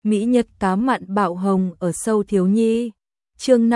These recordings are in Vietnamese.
Mỹ Nhật cá mặn bạo hồng ở sâu thiếu nhi. Chương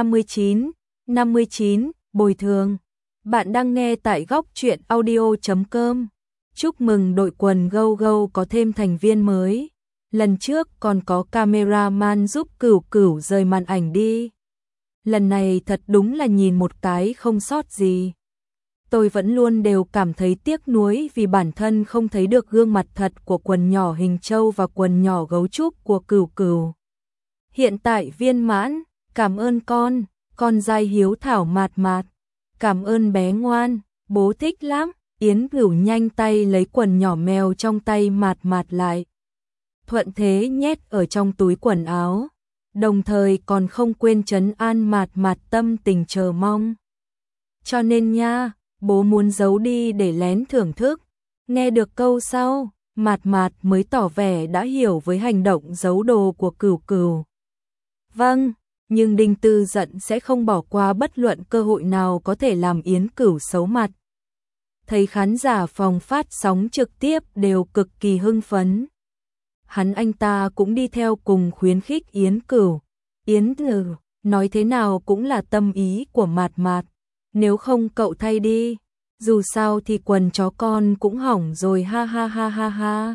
59, bồi thường. Bạn đang nghe tại góc truyện audio.com. Chúc mừng đội quần Go Go có thêm thành viên mới. Lần trước còn có cameraman giúp Cửu Cửu rời màn ảnh đi. Lần này thật đúng là nhìn một cái không sót gì. Tôi vẫn luôn đều cảm thấy tiếc nuối vì bản thân không thấy được gương mặt thật của quần nhỏ hình trâu và quần nhỏ gấu trúc của Cửu Cửu. Hiện tại viên mãn, cảm ơn con dai hiếu thảo mạt mạt. Cảm ơn bé ngoan, bố thích lắm. Yến Cửu nhanh tay lấy quần nhỏ mèo trong tay mạt mạt lại. Thuận thế nhét ở trong túi quần áo, đồng thời còn không quên trấn an mạt mạt tâm tình chờ mong. Cho nên nha, bố muốn giấu đi để lén thưởng thức. Nghe được câu sau, mạt mạt mới tỏ vẻ đã hiểu với hành động giấu đồ của Cửu Cửu. Vâng, nhưng Đinh Tư giận sẽ không bỏ qua bất luận cơ hội nào có thể làm Yến Cửu xấu mặt. Thấy khán giả phòng phát sóng trực tiếp đều cực kỳ hưng phấn. Anh ta cũng đi theo cùng khuyến khích Yến Cửu. Yến Cửu, nói thế nào cũng là tâm ý của mạt mạt. Nếu không cậu thay đi, dù sao thì quần chó con cũng hỏng rồi ha ha ha ha ha.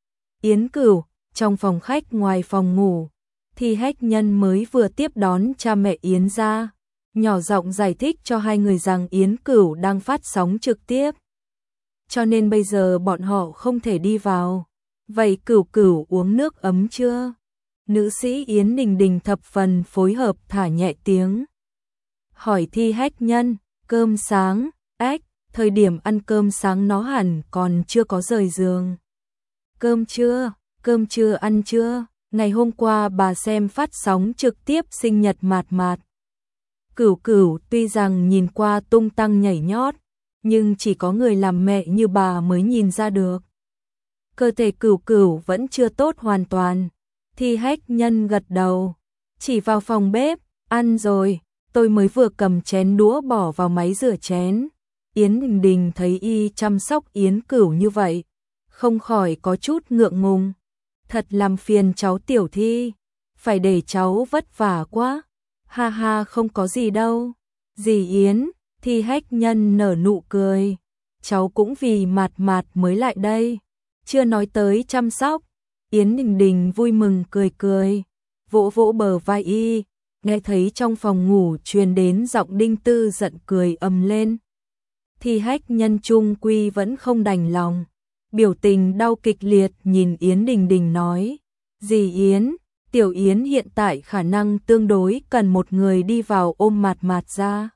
Yến Cửu, trong phòng khách ngoài phòng ngủ, thì Hách Nhân mới vừa tiếp đón cha mẹ Yến ra, nhỏ giọng giải thích cho hai người rằng Yến Cửu đang phát sóng trực tiếp. Cho nên bây giờ bọn họ không thể đi vào. Vậy Cửu Cửu uống nước ấm chưa? Nữ sĩ Yến Đình Đình thập phần phối hợp thả nhẹ tiếng. Hỏi thi Hách Nhân, cơm sáng, thời điểm ăn cơm sáng nó hẳn còn chưa có rời giường. Cơm chưa ăn chưa? Ngày hôm qua bà xem phát sóng trực tiếp sinh nhật mạt mạt. Cửu Cửu tuy rằng nhìn qua tung tăng nhảy nhót, nhưng chỉ có người làm mẹ như bà mới nhìn ra được. Cơ thể Cửu Cửu vẫn chưa tốt hoàn toàn. Thi Hách Nhân gật đầu, chỉ vào phòng bếp, ăn rồi, tôi mới vừa cầm chén đũa bỏ vào máy rửa chén. Yến Đình Đình thấy y chăm sóc Yến Cửu như vậy, không khỏi có chút ngượng ngùng. Thật làm phiền cháu Tiểu Thi, phải để cháu vất vả quá. Ha ha, không có gì đâu. Dì Yến, Thi Hách Nhân nở nụ cười. Cháu cũng vì mạt mạt mới lại đây. Chưa nói tới chăm sóc. Yến Đình Đình vui mừng cười cười, vỗ vỗ bờ vai y, nghe thấy trong phòng ngủ truyền đến giọng Đinh Tư giận cười ầm lên. Thi Hách Nhân chung quy vẫn không đành lòng, biểu tình đau kịch liệt nhìn Yến Đình Đình nói, dì Yến, Tiểu Yến hiện tại khả năng tương đối cần một người đi vào ôm mạt mạt ra.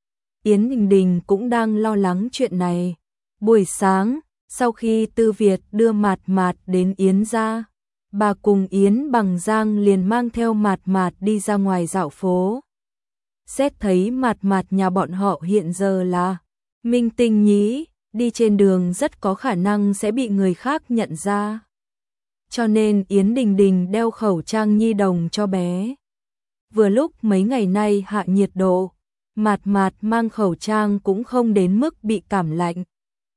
Yến Đình Đình cũng đang lo lắng chuyện này. Buổi sáng, sau khi Tư Việt đưa mạt mạt đến Yến gia, bà cùng Yến Bằng Giang liền mang theo mạt mạt đi ra ngoài dạo phố. Xét thấy mạt mạt nhà bọn họ hiện giờ là minh tinh nhí, đi trên đường rất có khả năng sẽ bị người khác nhận ra. Cho nên Yến Đình Đình đeo khẩu trang nhi đồng cho bé. Vừa lúc mấy ngày nay hạ nhiệt độ, mạt mạt mang khẩu trang cũng không đến mức bị cảm lạnh.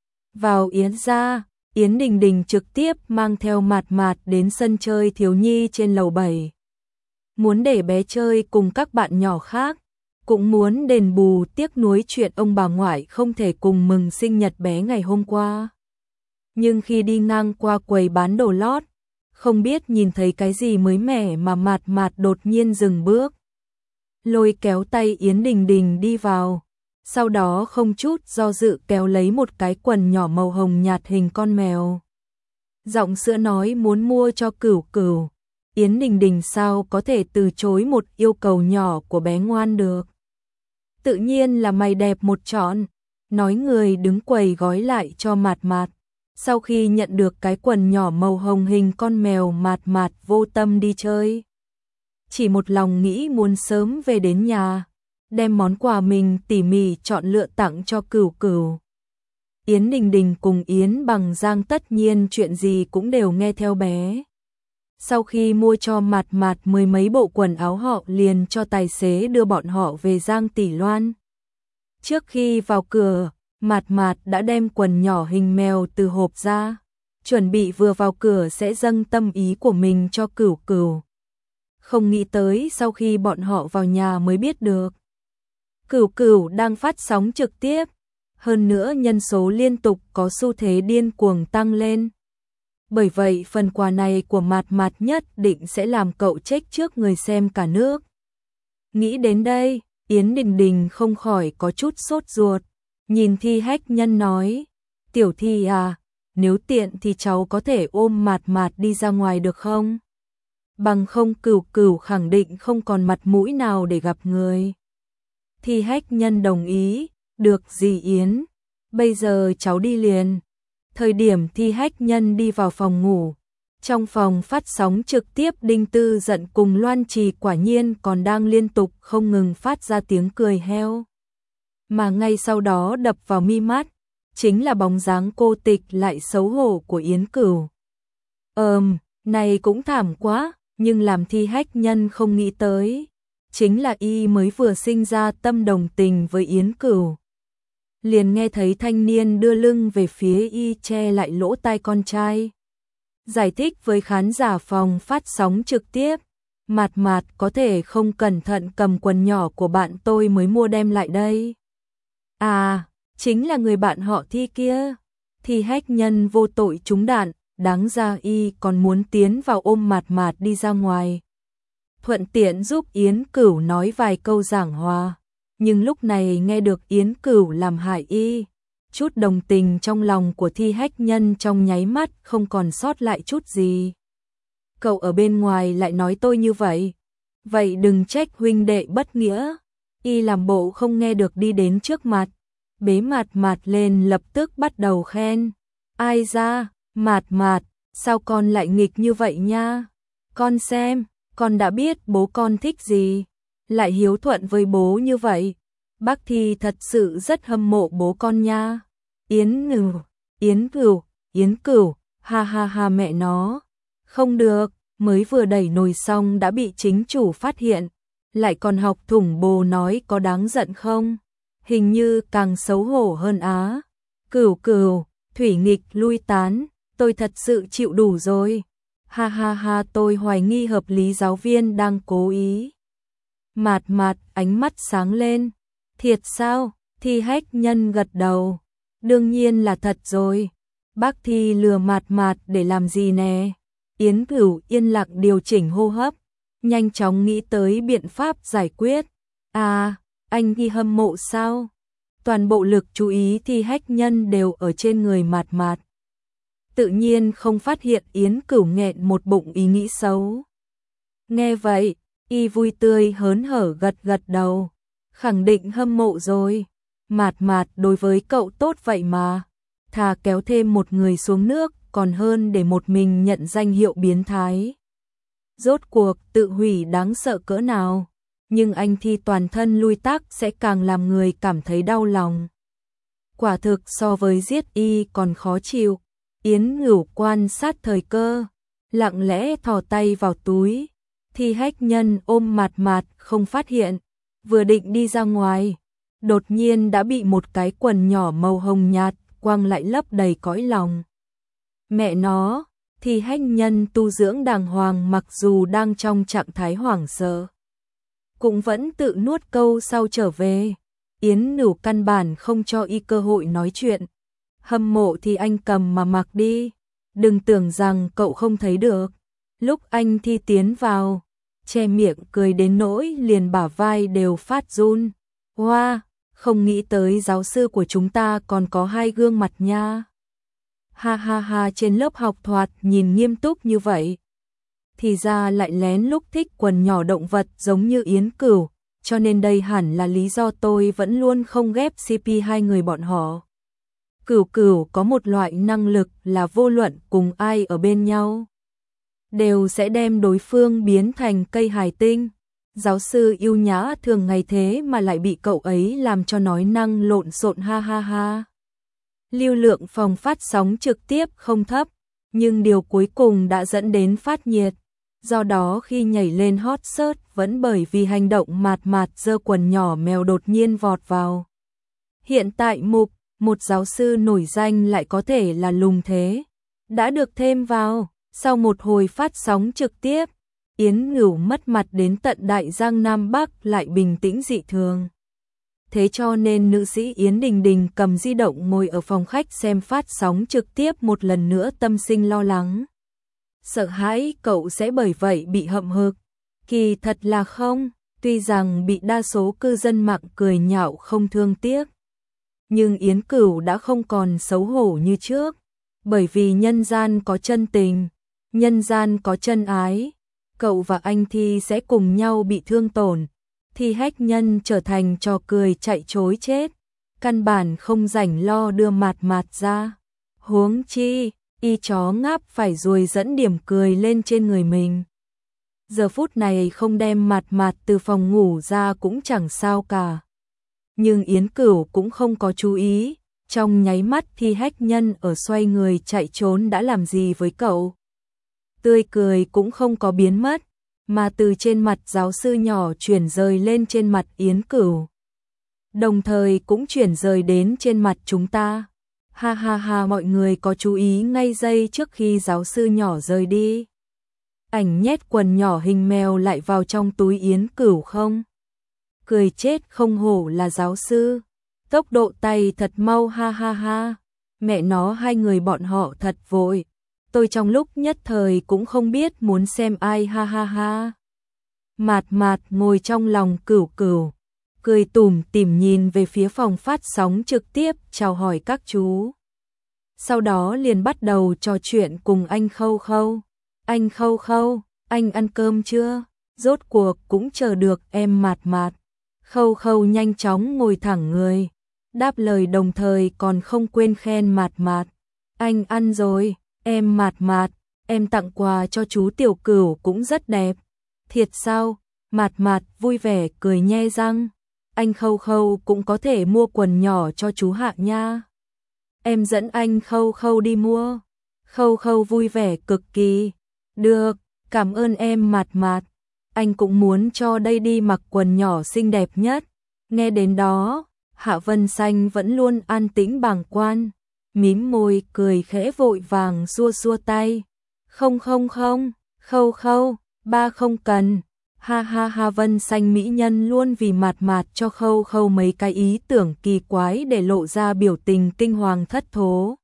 Vào Yến gia, Yến Đình Đình trực tiếp mang theo mạt mạt đến sân chơi thiếu nhi trên lầu 7. Muốn để bé chơi cùng các bạn nhỏ khác, cũng muốn đền bù tiếc nuối chuyện ông bà ngoại không thể cùng mừng sinh nhật bé ngày hôm qua. Nhưng khi đi ngang qua quầy bán đồ lót, không biết nhìn thấy cái gì mới mẻ mà mạt mạt đột nhiên dừng bước. Lôi kéo tay Yến Đình Đình đi vào. Sau đó không chút do dự kéo lấy một cái quần nhỏ màu hồng nhạt hình con mèo. Giọng sữa nói muốn mua cho Cửu Cửu. Yến Đình Đình sao có thể từ chối một yêu cầu nhỏ của bé ngoan được. Tự nhiên là mày đẹp một trọn. Nói người đứng quầy gói lại cho mạt mạt. Sau khi nhận được cái quần nhỏ màu hồng hình con mèo, mạt mạt vô tâm đi chơi. Chỉ một lòng nghĩ muốn sớm về đến nhà, đem món quà mình tỉ mỉ chọn lựa tặng cho Cửu Cửu. Yến Đình Đình cùng Yến Bằng Giang tất nhiên chuyện gì cũng đều nghe theo bé. Sau khi mua cho mạt mạt mười mấy bộ quần áo, họ liền cho tài xế đưa bọn họ về Giang Tỷ Loan. Trước khi vào cửa, mạt mạt đã đem quần nhỏ hình mèo từ hộp ra, chuẩn bị vừa vào cửa sẽ dâng tâm ý của mình cho Cửu Cửu. không nghĩ tới sau khi bọn họ vào nhà mới biết được. Cửu Cửu đang phát sóng trực tiếp, hơn nữa nhân số liên tục có xu thế điên cuồng tăng lên. Bởi vậy phần quà này của Mạt Mạt nhất định sẽ làm cậu chết trước người xem cả nước. Nghĩ đến đây, Yến Đình Đình không khỏi có chút sốt ruột, nhìn Thi Hách Nhân nói, Tiểu Thi à, nếu tiện thì cháu có thể ôm Mạt Mạt đi ra ngoài được không? Bằng không Cửu Cửu khẳng định không còn mặt mũi nào để gặp người. Thi Hách Nhân đồng ý, được dì Yến, bây giờ cháu đi liền. Thời điểm Thi Hách Nhân đi vào phòng ngủ, trong phòng phát sóng trực tiếp Đinh Tư Giận cùng Loan Trì quả nhiên còn đang liên tục không ngừng phát ra tiếng cười heo. Mà ngay sau đó đập vào mi mắt, chính là bóng dáng cô tịch lại xấu hổ của Yến Cửu. Này cũng thảm quá, nhưng làm Thi Hách Nhân không nghĩ tới, chính là y mới vừa sinh ra tâm đồng tình với Yến Cửu. Liền nghe thấy thanh niên đưa lưng về phía y che lại lỗ tai con trai. Giải thích với khán giả phòng phát sóng trực tiếp, Mạt Mạt có thể không cẩn thận cầm quần nhỏ của bạn tôi mới mua đem lại đây. À, chính là người bạn họ Thi kia. Thi Hách Nhân vô tội trúng đạn, đáng ra y còn muốn tiến vào ôm Mạt Mạt đi ra ngoài. Thuận tiện giúp Yến Cửu nói vài câu giảng hòa. Nhưng lúc này nghe được Yến Cửu làm hại y, chút đồng tình trong lòng của Thi Hách Nhân trong nháy mắt không còn sót lại chút gì. Cậu ở bên ngoài lại nói tôi như vậy, vậy đừng trách huynh đệ bất nghĩa. Y làm bộ không nghe được đi đến trước mặt, bế Mạt Mạt lên lập tức bắt đầu khen. Ai ra, Mạt Mạt, sao con lại nghịch như vậy nha? Con xem, con đã biết bố con thích gì, lại hiếu thuận với bố như vậy. Bác Thi thật sự rất hâm mộ bố con nha. Yến Cửu, ha ha ha mẹ nó. Không được, mới vừa đẩy nồi xong đã bị chính chủ phát hiện, lại còn học thủng bồ nói có đáng giận không? Hình như càng xấu hổ hơn á. Cửu, thủy nghịch lui tán, tôi thật sự chịu đủ rồi. Ha ha ha, tôi hoài nghi hợp lý giáo viên đang cố ý. Mạt Mạt ánh mắt sáng lên. Thiệt sao? Thi Hách Nhân gật đầu. Đương nhiên là thật rồi. Bác Thi lừa Mạt Mạt để làm gì nè? Yến Cửu yên lặng điều chỉnh hô hấp, nhanh chóng nghĩ tới biện pháp giải quyết. À, anh đi hâm mộ sao? Toàn bộ lực chú ý Thi Hách Nhân đều ở trên người Mạt Mạt. Tự nhiên không phát hiện Yến Cửu nghẹn một bụng ý nghĩ xấu. Nghe vậy, y vui tươi hớn hở gật đầu, khẳng định hâm mộ rồi. Mạt Mạt đối với cậu tốt vậy mà, thà kéo thêm một người xuống nước còn hơn để một mình nhận danh hiệu biến thái. Rốt cuộc tự hủy đáng sợ cỡ nào, nhưng anh Thi toàn thân lui tắc sẽ càng làm người cảm thấy đau lòng. Quả thực so với giết y còn khó chịu. Yến Cửu quan sát thời cơ, lặng lẽ thò tay vào túi. Thi Hách Nhân ôm Mạt Mạt không phát hiện, vừa định đi ra ngoài, đột nhiên đã bị một cái quần nhỏ màu hồng nhạt quăng lại lấp đầy cõi lòng. Mẹ nó, Thi Hách Nhân tu dưỡng đàng hoàng mặc dù đang trong trạng thái hoảng sợ, cũng vẫn tự nuốt câu sau trở về. Yến Cửu căn bản không cho y cơ hội nói chuyện. Hâm mộ thì anh cầm mà mặc đi, đừng tưởng rằng cậu không thấy được. Lúc anh Thi tiến vào, che miệng cười đến nỗi liền bả vai đều phát run. Wow, không nghĩ tới giáo sư của chúng ta còn có hai gương mặt nha. Ha ha ha, trên lớp học thoạt nhìn nghiêm túc như vậy, thì ra lại lén lúc thích quần nhỏ động vật giống như Yến Cửu, cho nên đây hẳn là lý do tôi vẫn luôn không ghép CP hai người bọn họ. Cửu có một loại năng lực là vô luận cùng ai ở bên nhau, đều sẽ đem đối phương biến thành cây hải tinh. Giáo sư yêu nhã thường ngày thế mà lại bị cậu ấy làm cho nói năng lộn xộn, ha ha ha. Lưu lượng phòng phát sóng trực tiếp không thấp, nhưng điều cuối cùng đã dẫn đến phát nhiệt. Do đó khi nhảy lên hot search vẫn bởi vì hành động Mạt Mạt giơ quần nhỏ mèo đột nhiên vọt vào. Hiện tại mục một giáo sư nổi danh lại có thể là lùng thế, đã được thêm vào. Sau một hồi phát sóng trực tiếp, Yến Ngửu mất mặt đến tận Đại Giang Nam Bắc lại bình tĩnh dị thường. Thế cho nên nữ sĩ Yến Đình Đình cầm di động ngồi ở phòng khách xem phát sóng trực tiếp một lần nữa tâm sinh lo lắng. Sợ hãi cậu sẽ bởi vậy bị hậm hực. Kỳ thật là không, tuy rằng bị đa số cư dân mạng cười nhạo không thương tiếc. Nhưng Yến Cửu đã không còn xấu hổ như trước. Bởi vì nhân gian có chân tình, nhân gian có chân ái. Cậu và anh Thi sẽ cùng nhau bị thương tổn. Thi Hách Nhân trở thành trò cười chạy trối chết. Căn bản không rảnh lo đưa Mạt Mạt ra. Huống chi, y chó ngáp phải ruồi dẫn điểm cười lên trên người mình. Giờ phút này không đem Mạt Mạt từ phòng ngủ ra cũng chẳng sao cả. Nhưng Yến Cửu cũng không có chú ý. Trong nháy mắt Thi Hách Nhân ở xoay người chạy trốn đã làm gì với cậu. Tươi cười cũng không có biến mất, mà từ trên mặt giáo sư nhỏ chuyển rời lên trên mặt Yến Cửu. Đồng thời cũng chuyển rời đến trên mặt chúng ta. Ha ha ha, mọi người có chú ý ngay giây trước khi giáo sư nhỏ rời đi. Ảnh nhét quần nhỏ hình mèo lại vào trong túi Yến Cửu không? Cười chết không hổ là giáo sư. Tốc độ tay thật mau, ha ha ha. Mẹ nó, hai người bọn họ thật vội. Tôi trong lúc nhất thời cũng không biết muốn xem ai, ha ha ha. Mạt Mạt ngồi trong lòng Cửu Cửu, cười tủm tỉm nhìn về phía phòng phát sóng trực tiếp, chào hỏi các chú. Sau đó liền bắt đầu trò chuyện cùng anh Khâu Khâu. Anh Khâu Khâu, anh ăn cơm chưa? Rốt cuộc cũng chờ được em Mạt Mạt. Khâu Khâu nhanh chóng ngồi thẳng người, đáp lời đồng thời còn không quên khen Mạt Mạt. Anh ăn rồi, em Mạt Mạt, em tặng quà cho chú Tiểu Cửu cũng rất đẹp. Thiệt sao? Mạt Mạt vui vẻ cười nhe răng. Anh Khâu Khâu cũng có thể mua quần nhỏ cho chú Hạ nha. Em dẫn anh Khâu Khâu đi mua. Khâu Khâu vui vẻ cực kỳ. Được, cảm ơn em Mạt Mạt. Anh cũng muốn cho đây đi mặc quần nhỏ xinh đẹp nhất. Nghe đến đó, Hạ Vân Xanh vẫn luôn an tĩnh bàng quan, mím môi cười khẽ vội vàng xua xua tay. Không không không, Khâu Khâu, ba không cần. Ha ha ha, Vân Xanh mỹ nhân luôn vì Mạt Mạt cho Khâu Khâu mấy cái ý tưởng kỳ quái để lộ ra biểu tình kinh hoàng thất thố.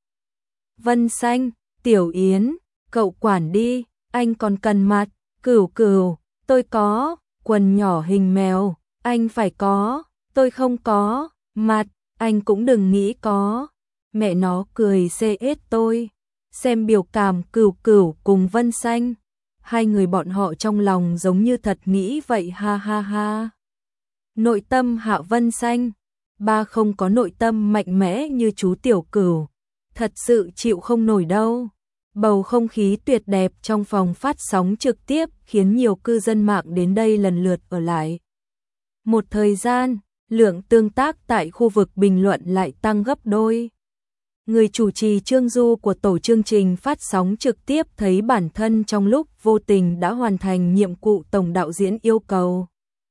Vân Xanh, Tiểu Yến, cậu quản đi, anh còn cần Mạt. Cửu Cửu, tôi có, quần nhỏ hình mèo, anh phải có, tôi không có. Mạt, anh cũng đừng nghĩ có. Mẹ nó cười CS tôi. Xem biểu cảm Cửu Cửu cùng Vân Xanh, hai người bọn họ trong lòng giống như thật nghĩ vậy, ha ha ha. Nội tâm Hạ Vân Xanh, ba không có nội tâm mạnh mẽ như chú Tiểu Cửu, thật sự chịu không nổi đâu. Bầu không khí tuyệt đẹp trong phòng phát sóng trực tiếp khiến nhiều cư dân mạng đến đây lần lượt ở lại. Một thời gian, lượng tương tác tại khu vực bình luận lại tăng gấp đôi. Người chủ trì Trương Du của tổ chương trình phát sóng trực tiếp thấy bản thân trong lúc vô tình đã hoàn thành nhiệm vụ tổng đạo diễn yêu cầu.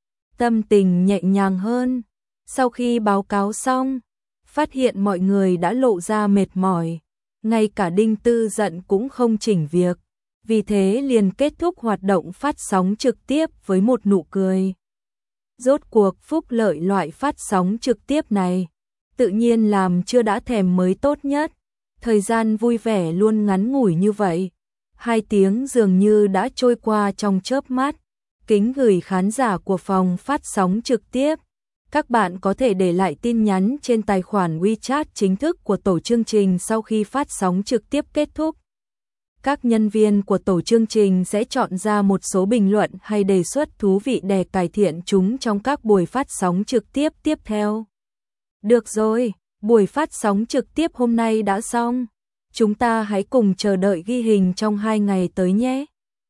Tâm tình nhẹ nhàng hơn. Sau khi báo cáo xong, phát hiện mọi người đã lộ ra mệt mỏi. Ngay cả Đinh Tư Dận cũng không chỉnh việc. Vì thế liền kết thúc hoạt động phát sóng trực tiếp với một nụ cười. Rốt cuộc phúc lợi loại phát sóng trực tiếp này tự nhiên làm chưa đã thèm mới tốt nhất. Thời gian vui vẻ luôn ngắn ngủi như vậy. 2 tiếng dường như đã trôi qua trong chớp mắt. Kính gửi khán giả của phòng phát sóng trực tiếp. Các bạn có thể để lại tin nhắn trên tài khoản WeChat chính thức của tổ chương trình sau khi phát sóng trực tiếp kết thúc. Các nhân viên của tổ chương trình sẽ chọn ra một số bình luận hay đề xuất thú vị để cải thiện chúng trong các buổi phát sóng trực tiếp tiếp theo. Được rồi, buổi phát sóng trực tiếp hôm nay đã xong. Chúng ta hãy cùng chờ đợi ghi hình trong 2 ngày tới nhé.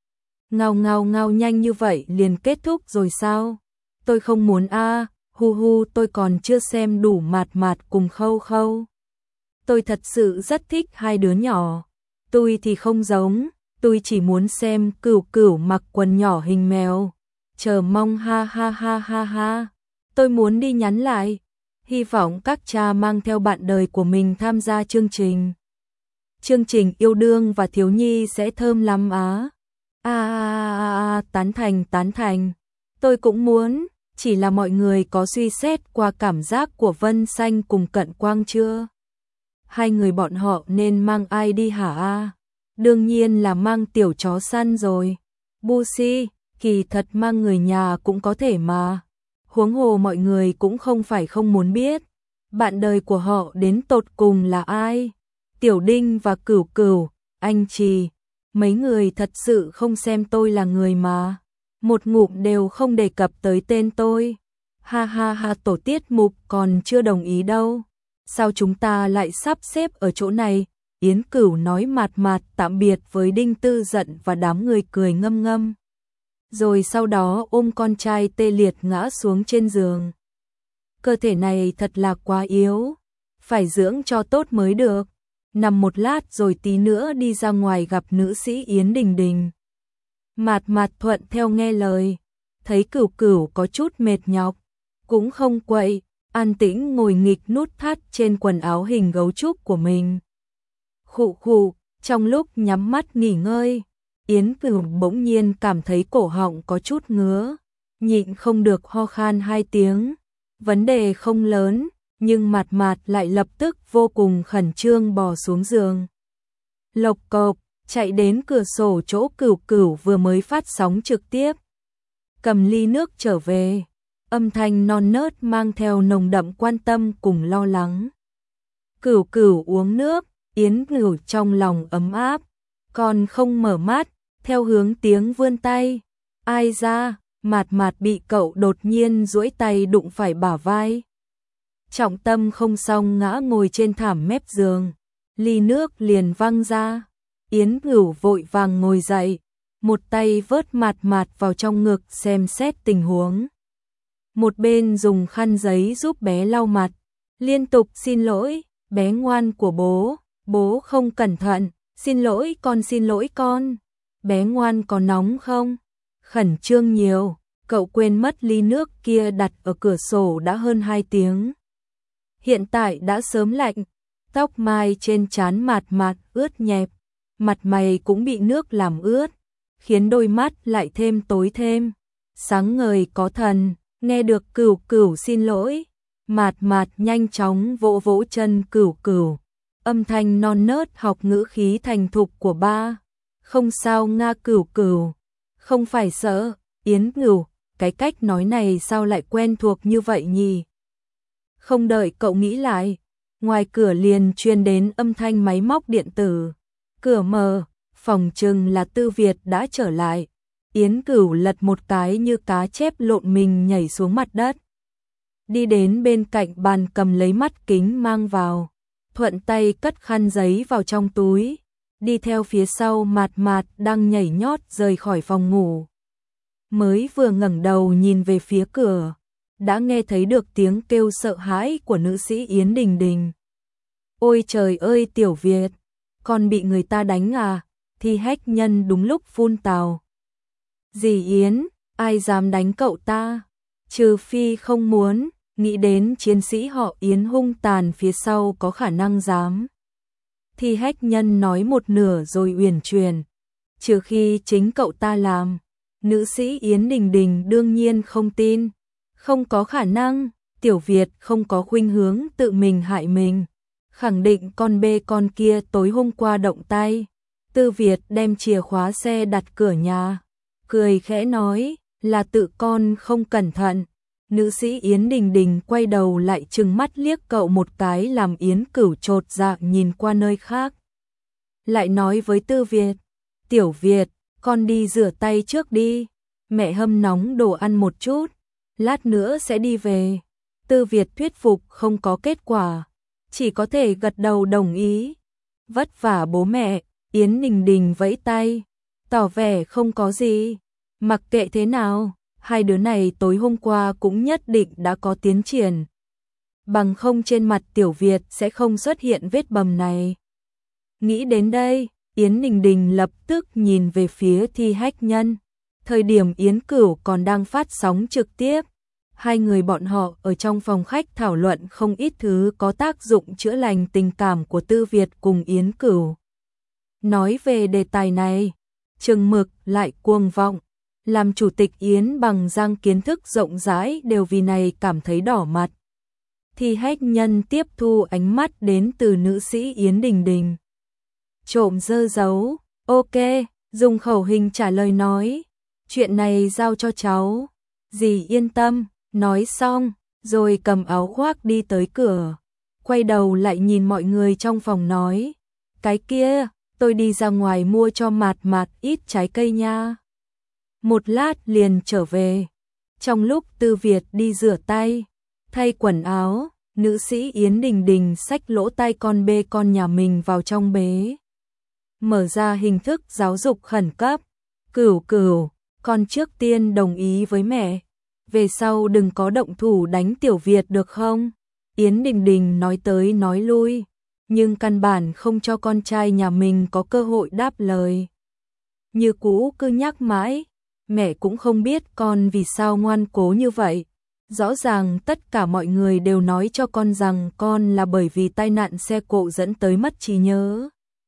Ngao ngao ngao, nhanh như vậy liền kết thúc rồi sao? Tôi không muốn a, hu hu, tôi còn chưa xem đủ Mạt Mạt cùng Khâu Khâu. Tôi thật sự rất thích hai đứa nhỏ. Tôi thì không giống, tôi chỉ muốn xem Cửu Cửu mặc quần nhỏ hình mèo. Chờ mong, ha ha ha ha ha. Tôi muốn đi nhắn lại. Hy vọng các cha mang theo bạn đời của mình tham gia chương trình. Chương trình yêu đương và thiếu nhi sẽ thơm lắm á. Tán thành. Tôi cũng muốn, chỉ là mọi người có suy xét qua cảm giác của Vân Xanh cùng Cận Quang chưa? Hai người bọn họ nên mang ai đi hả? Đương nhiên là mang tiểu chó săn rồi. Busi, kỳ thật mang người nhà cũng có thể mà. Huống hồ mọi người cũng không phải không muốn biết. Bạn đời của họ đến tột cùng là ai? Tiểu Đinh và Cửu Cửu, anh Trì. Mấy người thật sự không xem tôi là người mà. Một ngụm đều không đề cập tới tên tôi. Ha ha ha, tổ tiết mục còn chưa đồng ý đâu. Sao chúng ta lại sắp xếp ở chỗ này? Yến Cửu nói mạt tạm biệt với Đinh Tư Dận và đám người cười ngâm ngâm. Rồi sau đó ôm con trai tê liệt ngã xuống trên giường. Cơ thể này thật là quá yếu, phải dưỡng cho tốt mới được. Nằm một lát rồi tí nữa đi ra ngoài gặp nữ sĩ Yến Đình Đình. Mạt thuận theo nghe lời, thấy Cửu Cửu có chút mệt nhọc, cũng không quậy, an tĩnh ngồi nghịch nút thắt trên quần áo hình gấu trúc của mình. Khụ khụ, trong lúc nhắm mắt nghỉ ngơi, Yến Cửu bỗng nhiên cảm thấy cổ họng có chút ngứa, nhịn không được ho khan 2 tiếng. Vấn đề không lớn, nhưng Mạt lại lập tức vô cùng khẩn trương bò xuống giường. Lộc cộc, chạy đến cửa sổ chỗ Cửu Cửu vừa mới phát sóng trực tiếp. Cầm ly nước trở về, âm thanh non nớt mang theo nồng đậm quan tâm cùng lo lắng. Cửu Cửu uống nước, Yến Cửu trong lòng ấm áp, còn không mở mắt, theo hướng tiếng vươn tay. Ai ra, Mạt bị cậu đột nhiên duỗi tay đụng phải bả vai. Trọng tâm không xong ngã ngồi trên thảm mép giường, ly nước liền văng ra. Yến Cửu vội vàng ngồi dậy, một tay vớt Mạt vào trong ngực xem xét tình huống. Một bên dùng khăn giấy giúp bé lau mặt, liên tục xin lỗi, bé ngoan của bố không cẩn thận, xin lỗi con, bé ngoan có nóng không? Khẩn trương nhiều, cậu quên mất ly nước kia đặt ở cửa sổ đã hơn 2 tiếng. Hiện tại đã sớm lạnh, tóc mai trên trán Mạt ướt nhẹp, mặt mày cũng bị nước làm ướt, khiến đôi mắt lại thêm tối thêm. Sáng ngời có thần, nghe được Cửu Cửu xin lỗi, Mạt nhanh chóng vỗ chân Cửu Cửu, âm thanh non nớt học ngữ khí thành thục của ba. Không sao nga Cửu Cửu, không phải sợ. Yến Cửu, cái cách nói này sao lại quen thuộc như vậy nhỉ? Không đợi cậu nghĩ lại, ngoài cửa liền truyền đến âm thanh máy móc điện tử. Cửa mở, phòng chừng là Tư Việt đã trở lại. Yến Cửu lật một cái như cá chép lộn mình nhảy xuống mặt đất. Đi đến bên cạnh bàn cầm lấy mắt kính mang vào, thuận tay cất khăn giấy vào trong túi, đi theo phía sau Mạt đang nhảy nhót rời khỏi phòng ngủ. Mới vừa ngẩng đầu nhìn về phía cửa, đã nghe thấy được tiếng kêu sợ hãi của nữ sĩ Yến Đình Đình. Ôi trời ơi Tiểu Việt, con bị người ta đánh à? Thi Hách Nhân đúng lúc phun tào. Dì Yến, ai dám đánh cậu ta? Trừ phi không muốn, nghĩ đến chiến sĩ họ Yến hung tàn phía sau có khả năng dám. Thi Hách Nhân nói một nửa rồi uyển chuyển. Trừ khi chính cậu ta làm. Nữ sĩ Yến Đình Đình đương nhiên không tin. Không có khả năng, Tiểu Việt không có khuynh hướng tự mình hại mình. Khẳng định con bê con kia tối hôm qua động tay. Tư Việt đem chìa khóa xe đặt cửa nhà, cười khẽ nói là tự con không cẩn thận. Nữ sĩ Yến Đình Đình quay đầu lại trừng mắt liếc cậu một cái làm Yến Cửu chột dạ nhìn qua nơi khác. Lại nói với Tư Việt, Tiểu Việt, con đi rửa tay trước đi, mẹ hâm nóng đồ ăn một chút, lát nữa sẽ đi về. Tư Việt thuyết phục không có kết quả, chỉ có thể gật đầu đồng ý. Vất vả bố mẹ, Yến Đình Đình vẫy tay, tỏ vẻ không có gì, mặc kệ thế nào, hai đứa này tối hôm qua cũng nhất định đã có tiến triển. Bằng không trên mặt Tiểu Việt sẽ không xuất hiện vết bầm này. Nghĩ đến đây, Yến Đình Đình lập tức nhìn về phía Thi Hách Nhân. Thời điểm Yến Cửu còn đang phát sóng trực tiếp, hai người bọn họ ở trong phòng khách thảo luận không ít thứ có tác dụng chữa lành tình cảm của Tư Việt cùng Yến Cửu. Nói về đề tài này, chừng mực lại cuồng vọng. Làm chủ tịch Yến Bằng Giang kiến thức rộng rãi đều vì này cảm thấy đỏ mặt. Thi Hách Nhân tiếp thu ánh mắt đến từ nữ sĩ Yến Đình Đình. Trộm dơ giấu, ok, dùng khẩu hình trả lời nói. Chuyện này giao cho cháu. Dì yên tâm, nói xong, rồi cầm áo khoác đi tới cửa. Quay đầu lại nhìn mọi người trong phòng nói. Cái kia, tôi đi ra ngoài mua cho Mạt Mạt ít trái cây nha. Một lát liền trở về. Trong lúc Tư Việt đi rửa tay, thay quần áo, nữ sĩ Yến Đình Đình xách lỗ tai con bê con nhà mình vào trong bế. Mở ra hình thức giáo dục khẩn cấp. Cửu Cửu, con trước tiên đồng ý với mẹ. Về sau đừng có động thủ đánh Tiểu Việt được không? Yến Đình Đình nói tới nói lui, nhưng căn bản không cho con trai nhà mình có cơ hội đáp lời. Như cũ cứ nhắc mãi, mẹ cũng không biết con vì sao ngoan cố như vậy. Rõ ràng tất cả mọi người đều nói cho con rằng con là bởi vì tai nạn xe cộ dẫn tới mất trí nhớ.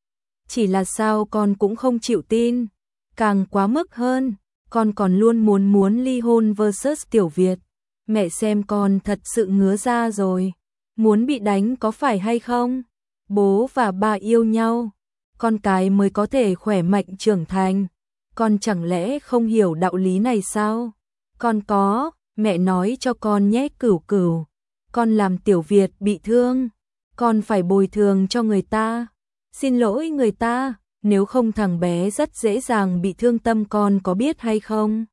Chỉ là sao con cũng không chịu tin. Càng quá mức hơn, con còn luôn muốn ly hôn versus Tiểu Việt. Mẹ xem con thật sự ngứa ra rồi. Muốn bị đánh có phải hay không? Bố và ba yêu nhau, con cái mới có thể khỏe mạnh trưởng thành. Con chẳng lẽ không hiểu đạo lý này sao? Con có, mẹ nói cho con nhé Cửu Cửu. Con làm Tiểu Việt bị thương, con phải bồi thường cho người ta. Xin lỗi người ta, nếu không thằng bé rất dễ dàng bị thương tâm, con có biết hay không?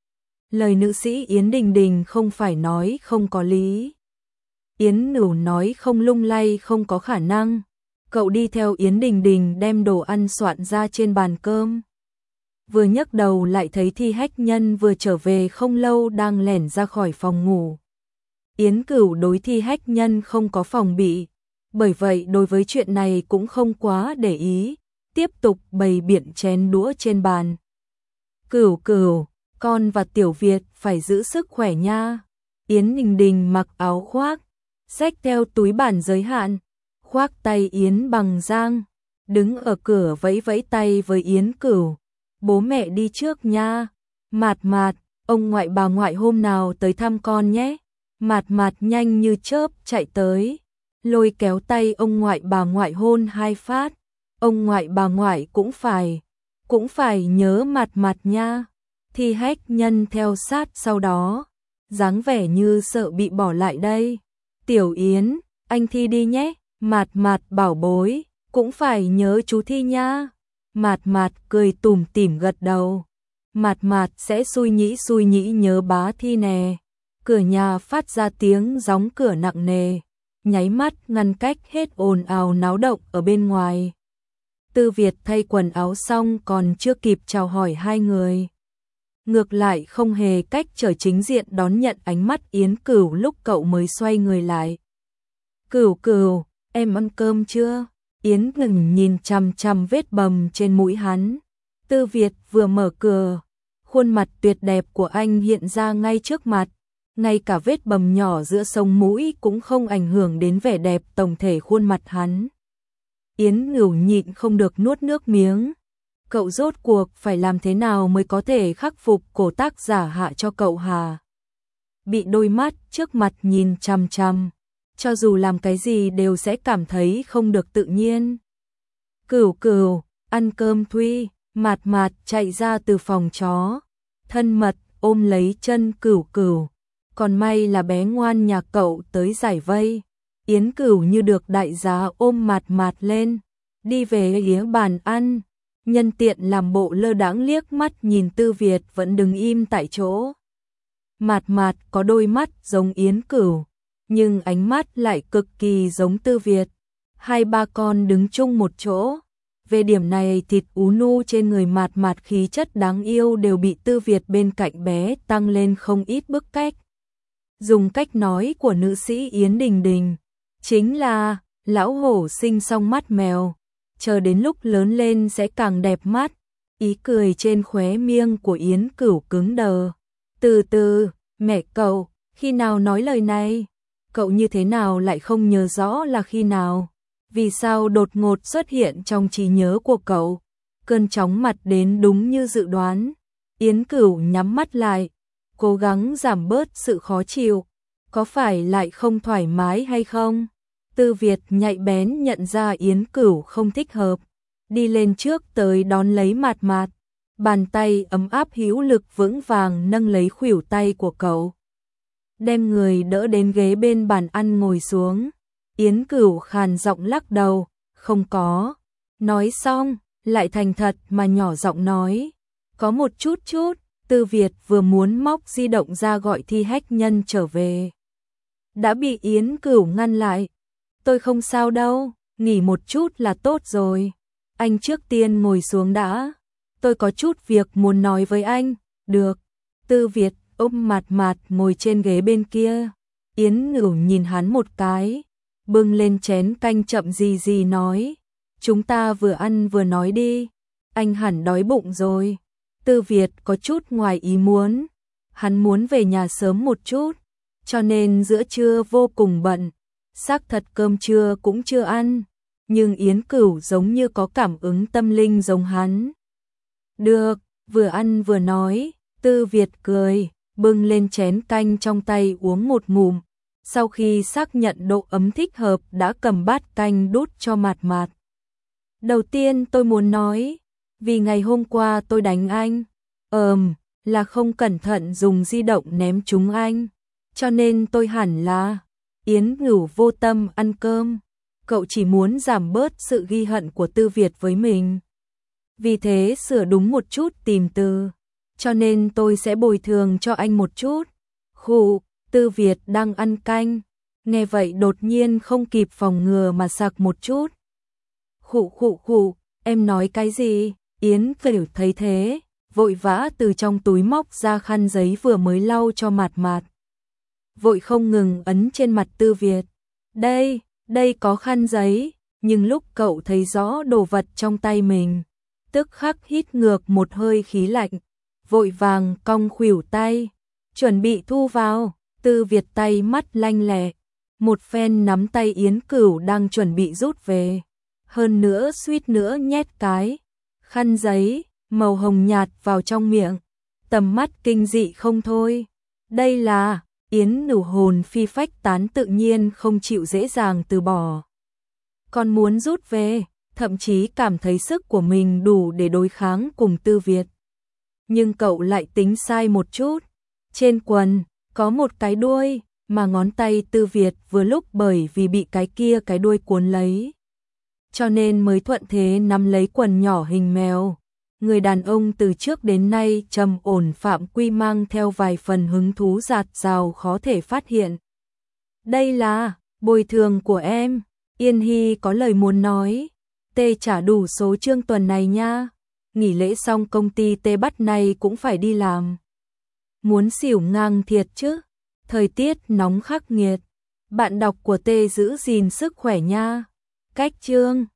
Lời nữ sĩ Yến Đình Đình không phải nói không có lý. Yến Nửu nói không lung lay không có khả năng. Cậu đi theo Yến Đình Đình đem đồ ăn soạn ra trên bàn cơm. Vừa nhấc đầu lại thấy Thi Hách Nhân vừa trở về không lâu đang lẻn ra khỏi phòng ngủ. Yến Cửu đối Thi Hách Nhân không có phòng bị, bởi vậy đối với chuyện này cũng không quá để ý, tiếp tục bày biện chén đũa trên bàn. Cửu Cửu, con và Tiểu Việt phải giữ sức khỏe nha. Yến Đình Đình mặc áo khoác, xách theo túi bản giới hạn, khoác tay Yến Bằng Giang, đứng ở cửa vẫy vẫy tay với Yến Cửu. Bố mẹ đi trước nha. Mạt Mạt, ông ngoại bà ngoại hôm nào tới thăm con nhé. Mạt Mạt nhanh như chớp chạy tới, lôi kéo tay ông ngoại bà ngoại hôn 2 phát. Ông ngoại bà ngoại cũng phải nhớ Mạt Mạt nha. Thi Hách Nhân theo sát sau đó, dáng vẻ như sợ bị bỏ lại đây. Tiểu Yến, anh Thi đi nhé. Mạt Mạt bảo bối, cũng phải nhớ chú Thi nha. Mạt Mạt cười tủm tỉm gật đầu. Mạt Mạt sẽ xui nhĩ nhớ bá Thi nè. Cửa nhà phát ra tiếng gióng cửa nặng nề, nháy mắt ngăn cách hết ồn ào náo động ở bên ngoài. Tư Việt thay quần áo xong còn chưa kịp chào hỏi hai người, ngược lại không hề cách trở chính diện đón nhận ánh mắt Yến Cửu lúc cậu mới xoay người lại. Cửu Cửu, em ăn cơm chưa? Yến ngừng nhìn chằm chằm vết bầm trên mũi hắn. Tư Việt vừa mở cửa, khuôn mặt tuyệt đẹp của anh hiện ra ngay trước mặt. Ngay cả vết bầm nhỏ giữa sống mũi cũng không ảnh hưởng đến vẻ đẹp tổng thể khuôn mặt hắn. Yến Ngửu nhịn không được nuốt nước miếng. Cậu rốt cuộc phải làm thế nào mới có thể khắc phục cổ tác giả hạ cho cậu hà? Bị đôi mắt trước mặt nhìn chằm chằm, cho dù làm cái gì đều sẽ cảm thấy không được tự nhiên. Cửu Cửu, ăn cơm Thuy. Mạt Mạt chạy ra từ phòng chó, thân mật ôm lấy chân Cửu Cửu. Còn may là bé ngoan nhà cậu tới giải vây. Yến Cửu như được đại giá ôm Mạt Mạt lên, đi về phía bàn ăn, nhân tiện làm bộ lơ đãng liếc mắt nhìn Tư Việt vẫn đứng im tại chỗ. Mạt Mạt có đôi mắt giống Yến Cửu, nhưng ánh mắt lại cực kỳ giống Tư Việt. Hai ba con đứng chung một chỗ. Về điểm này thịt ú nu trên người Mạt Mạt khí chất đáng yêu đều bị Tư Việt bên cạnh bé tăng lên không ít bức cách. Dùng cách nói của nữ sĩ Yến Đình Đình, chính là lão hổ sinh xong mắt mèo, chờ đến lúc lớn lên sẽ càng đẹp mắt. Ý cười trên khóe miệng của Yến Cửu cứng đờ. Từ từ, mẹ cậu, khi nào nói lời này? Cậu như thế nào lại không nhớ rõ là khi nào? Vì sao đột ngột xuất hiện trong trí nhớ của cậu? cơn chóng mặt đến đúng như dự đoán. Yến Cửu nhắm mắt lại, cố gắng giảm bớt sự khó chịu. Có phải lại không thoải mái hay không? Tư Việt nhạy bén nhận ra Yến Cửu không thích hợp, đi lên trước tới đón lấy Mạt Mạt, bàn tay ấm áp hữu lực vững vàng nâng lấy khuỷu tay của cậu, đem người đỡ đến ghế bên bàn ăn ngồi xuống. Yến Cửu khàn giọng lắc đầu, không có. Nói xong, lại thành thật mà nhỏ giọng nói, có một chút. Tư Việt vừa muốn móc di động ra gọi Thi Hách Nhân trở về, đã bị Yến Cửu ngăn lại. Tôi không sao đâu, nghỉ một chút là tốt rồi. Anh trước tiên ngồi xuống đã, tôi có chút việc muốn nói với anh. Được. Tư Việt ôm Mạt Mạt ngồi trên ghế bên kia. Yến Cửu nhìn hắn một cái, bưng lên chén canh chậm gì nói, chúng ta vừa ăn vừa nói đi, anh hẳn đói bụng rồi. Tư Việt có chút ngoài ý muốn, hắn muốn về nhà sớm một chút, cho nên giữa trưa vô cùng bận, xác thật cơm trưa cũng chưa ăn, nhưng Yến Cửu giống như có cảm ứng tâm linh giống hắn. Được, vừa ăn vừa nói. Tư Việt cười, bưng lên chén canh trong tay uống một ngụm, sau khi xác nhận độ ấm thích hợp đã cầm bát canh đút cho Mạt Mạt. Đầu tiên tôi muốn nói, vì ngày hôm qua tôi đánh anh, là không cẩn thận dùng di động ném trúng anh, cho nên tôi hẳn là. Yến Cửu vô tâm ăn cơm, cậu chỉ muốn giảm bớt sự ghi hận của Tư Việt với mình. Vì thế sửa đúng một chút tìm từ, cho nên tôi sẽ bồi thường cho anh một chút. Khụ, Tư Việt đang ăn canh, nghe vậy đột nhiên không kịp phòng ngừa mà sặc một chút. Khụ, em nói cái gì? Yến Cửu thấy thế, vội vã từ trong túi móc ra khăn giấy vừa mới lau cho Mạt Mạt, vội không ngừng ấn trên mặt Tư Việt. Đây có khăn giấy, nhưng lúc cậu thấy rõ đồ vật trong tay mình, tức khắc hít ngược một hơi khí lạnh, vội vàng cong khuỷu tay, chuẩn bị thu vào. Tư Việt tay mắt lanh lẹ, một phen nắm tay Yến Cửu đang chuẩn bị rút về, hơn nữa suýt nữa nhét cái khăn giấy màu hồng nhạt vào trong miệng, tầm mắt kinh dị không thôi. Đây là. Yến Cửu hồn phi phách tán tự nhiên không chịu dễ dàng từ bỏ, còn muốn rút về, thậm chí cảm thấy sức của mình đủ để đối kháng cùng Tư Việt. Nhưng cậu lại tính sai một chút, trên quần có một cái đuôi, mà ngón tay Tư Việt vừa lúc bởi vì bị cái đuôi cuốn lấy, cho nên mới thuận thế nắm lấy quần nhỏ hình mèo. Người đàn ông từ trước đến nay trầm ổn phạm quy mang theo vài phần hứng thú dạt dào khó thể phát hiện. Đây là bồi thường của em. Yên Hy có lời muốn nói. Tê trả đủ số chương tuần này nha. Nghỉ lễ xong công ty Tê bắt này cũng phải đi làm. Muốn xỉu ngang thiệt chứ. Thời tiết nóng khắc nghiệt. Bạn đọc của Tê giữ gìn sức khỏe nha. Cách chương